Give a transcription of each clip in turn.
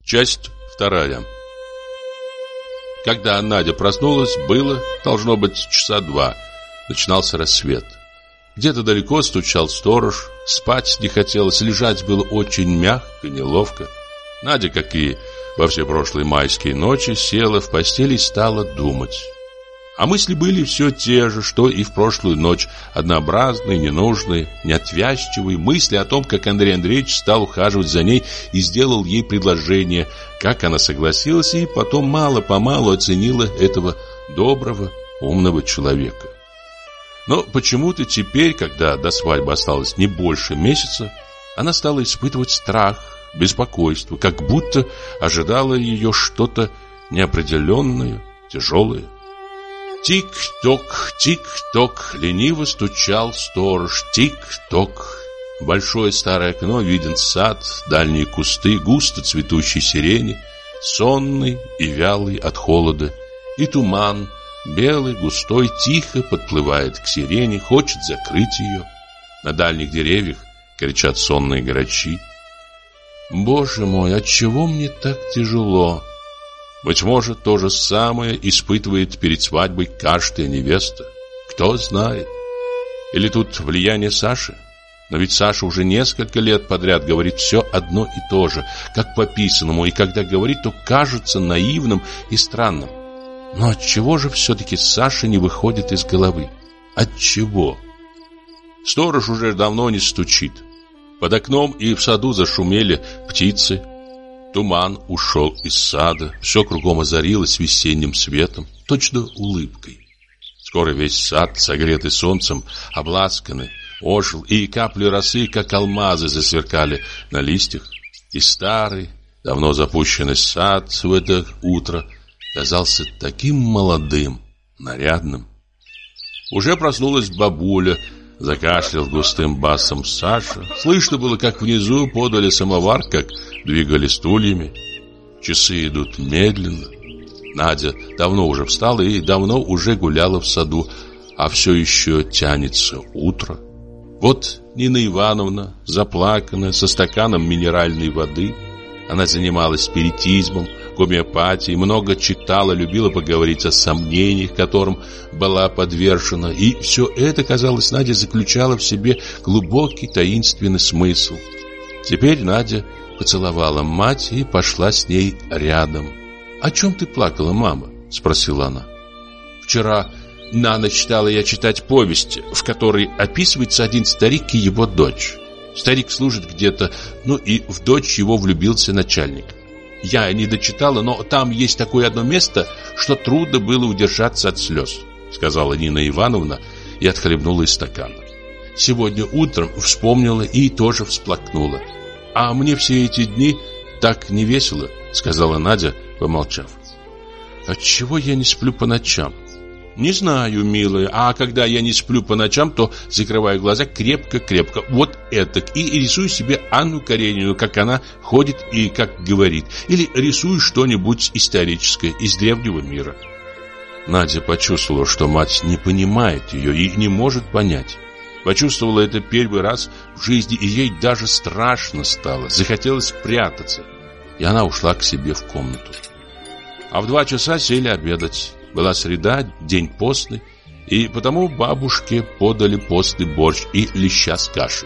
Часть вторая. Когда Надя проснулась, было, должно быть, часа 2. Начинался рассвет. Где-то далеко стучал сторож. Спать не хотелось, лежать было очень мягко, неловко. Надя, как и во все прошлые майские ночи, села в постели и стала думать. А мысли были все те же, что и в прошлую ночь. Однообразные, ненужные, неотвязчивые мысли о том, как Андрей Андреевич стал ухаживать за ней и сделал ей предложение, как она согласилась и потом мало-помалу оценила этого доброго, умного человека. Но почему-то теперь, когда до свадьбы осталось не больше месяца, она стала испытывать страх, беспокойство, как будто ожидало ее что-то неопределенное, тяжелое. Тик-ток, тик-ток, лениво стучал сторож. Тик-ток. В большое старое окно виден сад, дальние кусты, густо цветущей сирени, сонный и вялый от холода, и туман, белый, густой, тихо подплывает к сирени, хочет закрыть ее. На дальних деревьях кричат сонные грачи. Боже мой, отчего мне так тяжело? Быть может, то же самое испытывает перед свадьбой каждая невеста. Кто знает? Или тут влияние Саши? Но ведь Саша уже несколько лет подряд говорит все одно и то же, как по писанному, и когда говорит, то кажется наивным и странным. Но отчего же все-таки Саша не выходит из головы? Отчего? Сторож уже давно не стучит. Под окном и в саду зашумели птицы. Туман ушел из сада, все кругом озарилось весенним светом, точно улыбкой. Скоро весь сад, согретый солнцем, обласканный, ожил, и капли росы, как алмазы, засверкали на листьях. И старый, давно запущенный сад в это утро казался таким молодым, нарядным. Уже проснулась бабуля, закашлял густым басом Саша. Слышно было, как внизу подали самовар, как двигали стульями. Часы идут медленно. Надя давно уже встала и давно уже гуляла в саду, а все еще тянется утро. Вот Нина Ивановна, заплаканная, со стаканом минеральной воды. Она занималась спиритизмом, гомеопатией, много читала, любила поговорить о сомнениях, которым была подвержена. И все это, казалось, Надя заключала в себе глубокий таинственный смысл. Теперь Надя поцеловала мать и пошла с ней рядом. «О чем ты плакала, мама?» — спросила она. «Вчера на ночь стала я читать повесть, в которой описывается один старик и его дочь. Старик служит где-то, и в дочь его влюбился начальник. Я не дочитала, но там есть такое одно место, что трудно было удержаться от слез», — сказала Нина Ивановна и отхлебнула из стакана. «Сегодня утром вспомнила и тоже всплакнула. А мне все эти дни так не весело», — сказала Надя, помолчав. «Отчего я не сплю по ночам?» «Не знаю, милая, а когда я не сплю по ночам, то закрываю глаза крепко-крепко, вот этак, и рисую себе Анну Каренину, как она ходит и как говорит, или рисую что-нибудь историческое из древнего мира». Надя почувствовала, что мать не понимает ее и не может понять. Почувствовала это первый раз в жизни, и ей даже страшно стало, захотелось прятаться, и она ушла к себе в комнату. А в 2 часа сели обедать. Была среда, день постный, и потому бабушке подали постный борщ и леща с кашей.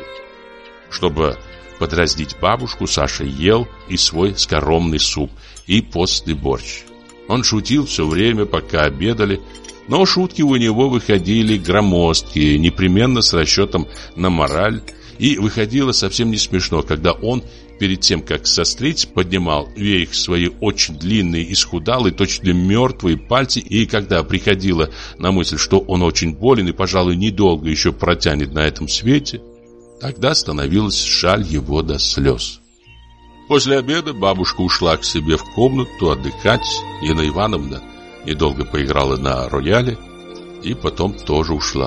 Чтобы подразнить бабушку, Саша ел и свой скоромный суп, и постный борщ. Он шутил все время, пока обедали, но шутки у него выходили громоздкие, непременно с расчетом на мораль, и выходило совсем не смешно, когда он перед тем, как сострить, поднимал вверх свои очень длинные, исхудалые, точно мертвые пальцы, и когда приходило на мысль, что он очень болен и, пожалуй, недолго еще протянет на этом свете, тогда становилось жаль его до слез. После обеда бабушка ушла к себе в комнату отдыхать. Нина Ивановна недолго поиграла на рояле и потом тоже ушла.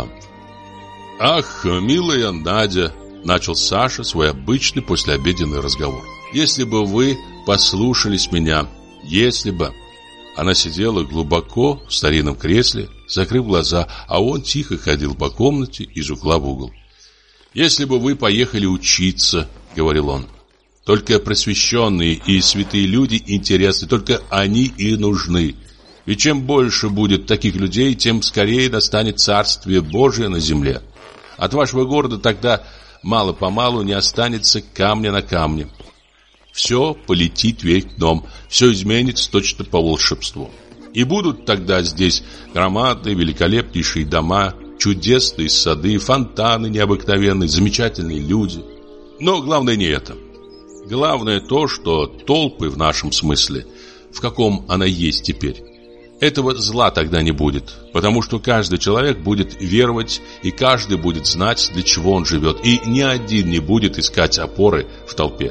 «Ах, милая Надя!» — начал Саша свой обычный послеобеденный разговор. «Если бы вы послушались меня, если бы...» Она сидела глубоко в старинном кресле, закрыв глаза, а он тихо ходил по комнате из угла в угол. «Если бы вы поехали учиться, — говорил он, — Только просвещенные и святые люди интересны, только они и нужны. И чем больше будет таких людей, тем скорее настанет Царствие Божие на земле. От вашего города тогда мало-помалу не останется камня на камне. Все полетит вверх дном, все изменится точно по волшебству. И будут тогда здесь громадные, великолепнейшие дома, чудесные сады, фонтаны необыкновенные, замечательные люди. Но главное не это. Главное то, что толпы в нашем смысле, в каком она есть теперь, этого зла тогда не будет, потому что каждый человек будет веровать, и каждый будет знать, для чего он живет, и ни один не будет искать опоры в толпе.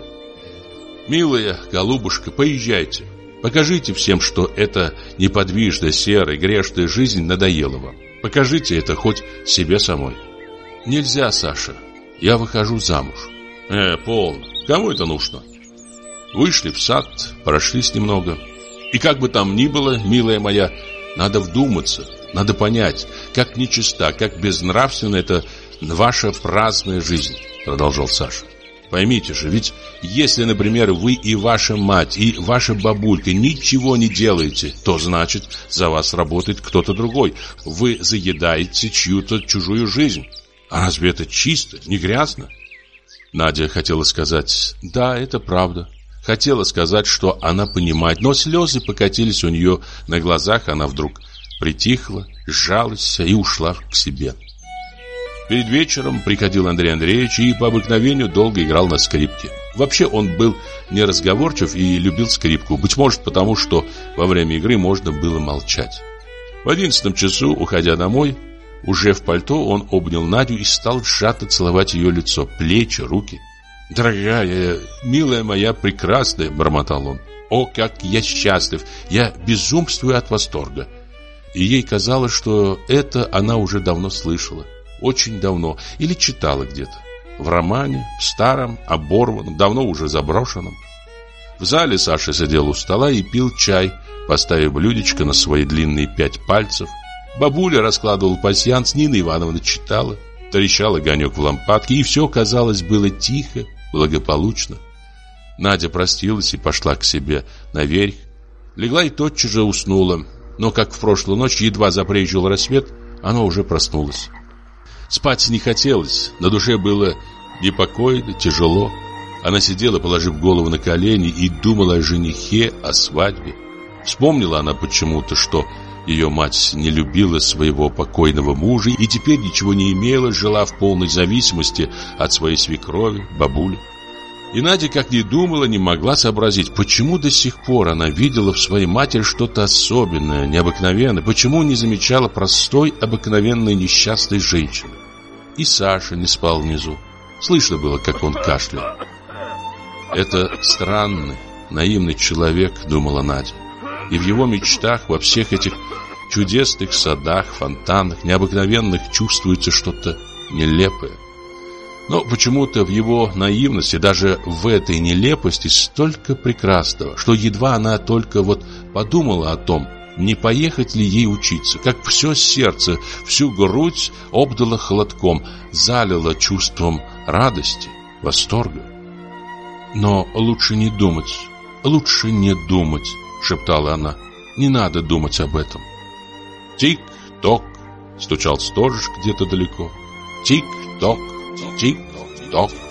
Милая голубушка, поезжайте. Покажите всем, что эта неподвижная, серая, грешная жизнь надоела вам. Покажите это хоть себе самой. Нельзя, Саша. Я выхожу замуж. Полно. Кому это нужно? Вышли в сад, прошлись немного. И как бы там ни было, милая моя, надо вдуматься, надо понять, как нечиста, как безнравственна эта ваша праздная жизнь, продолжал Саша. Поймите же, ведь если, например, вы и ваша мать, и ваша бабулька ничего не делаете, то значит, за вас работает кто-то другой. Вы заедаете чью-то чужую жизнь. А разве это чисто, не грязно? Надя хотела сказать: да, это правда. Хотела сказать, что она понимает, но слезы покатились у нее на глазах, она вдруг притихла, сжалась и ушла к себе. Перед вечером приходил Андрей Андреевич и по обыкновению долго играл на скрипке. Вообще он был неразговорчив и любил скрипку, быть может потому, что во время игры можно было молчать. В 11 часу, уходя домой, уже в пальто, он обнял Надю и стал сжато целовать ее лицо, плечи, руки. «Дорогая, милая моя, прекрасная», — бормотал он. «О, как я счастлив! Я безумствую от восторга!» И ей казалось, что это она уже давно слышала. Очень давно, или читала где-то. В романе, в старом, оборванном, давно уже заброшенном. В зале Саша сидел у стола и пил чай, поставив блюдечко на свои длинные 5 пальцев. Бабуля раскладывала пасьянс, Нина Ивановна читала. Трещал огонек в лампадке, и все, казалось, было тихо, благополучно. Надя простилась и пошла к себе наверх. Легла и тотчас же уснула. Но, как в прошлую ночь, едва забрезжил рассвет, она уже проснулась. Спать не хотелось, на душе было непокойно, тяжело. Она сидела, положив голову на колени, и думала о женихе, о свадьбе. Вспомнила она почему-то, что ее мать не любила своего покойного мужа и теперь ничего не имела, жила в полной зависимости от своей свекрови, бабули. И Надя, как ни думала, не могла сообразить, почему до сих пор она видела в своей матери что-то особенное, необыкновенное, почему не замечала простой, обыкновенной несчастной женщины. И Саша не спал внизу. Слышно было, как он кашлял. «Это странный, наивный человек», — думала Надя. И в его мечтах, во всех этих чудесных садах, фонтанах, необыкновенных чувствуется что-то нелепое. Но почему-то в его наивности, даже в этой нелепости, столько прекрасного, что едва она только вот подумала о том, не поехать ли ей учиться, как все сердце, всю грудь обдало холодком, залило чувством радости, восторга. «Но лучше не думать, лучше не думать», — шептала она. «Не надо думать об этом». Тик-ток, стучал сторож где-то далеко. Тик-ток, тик-ток.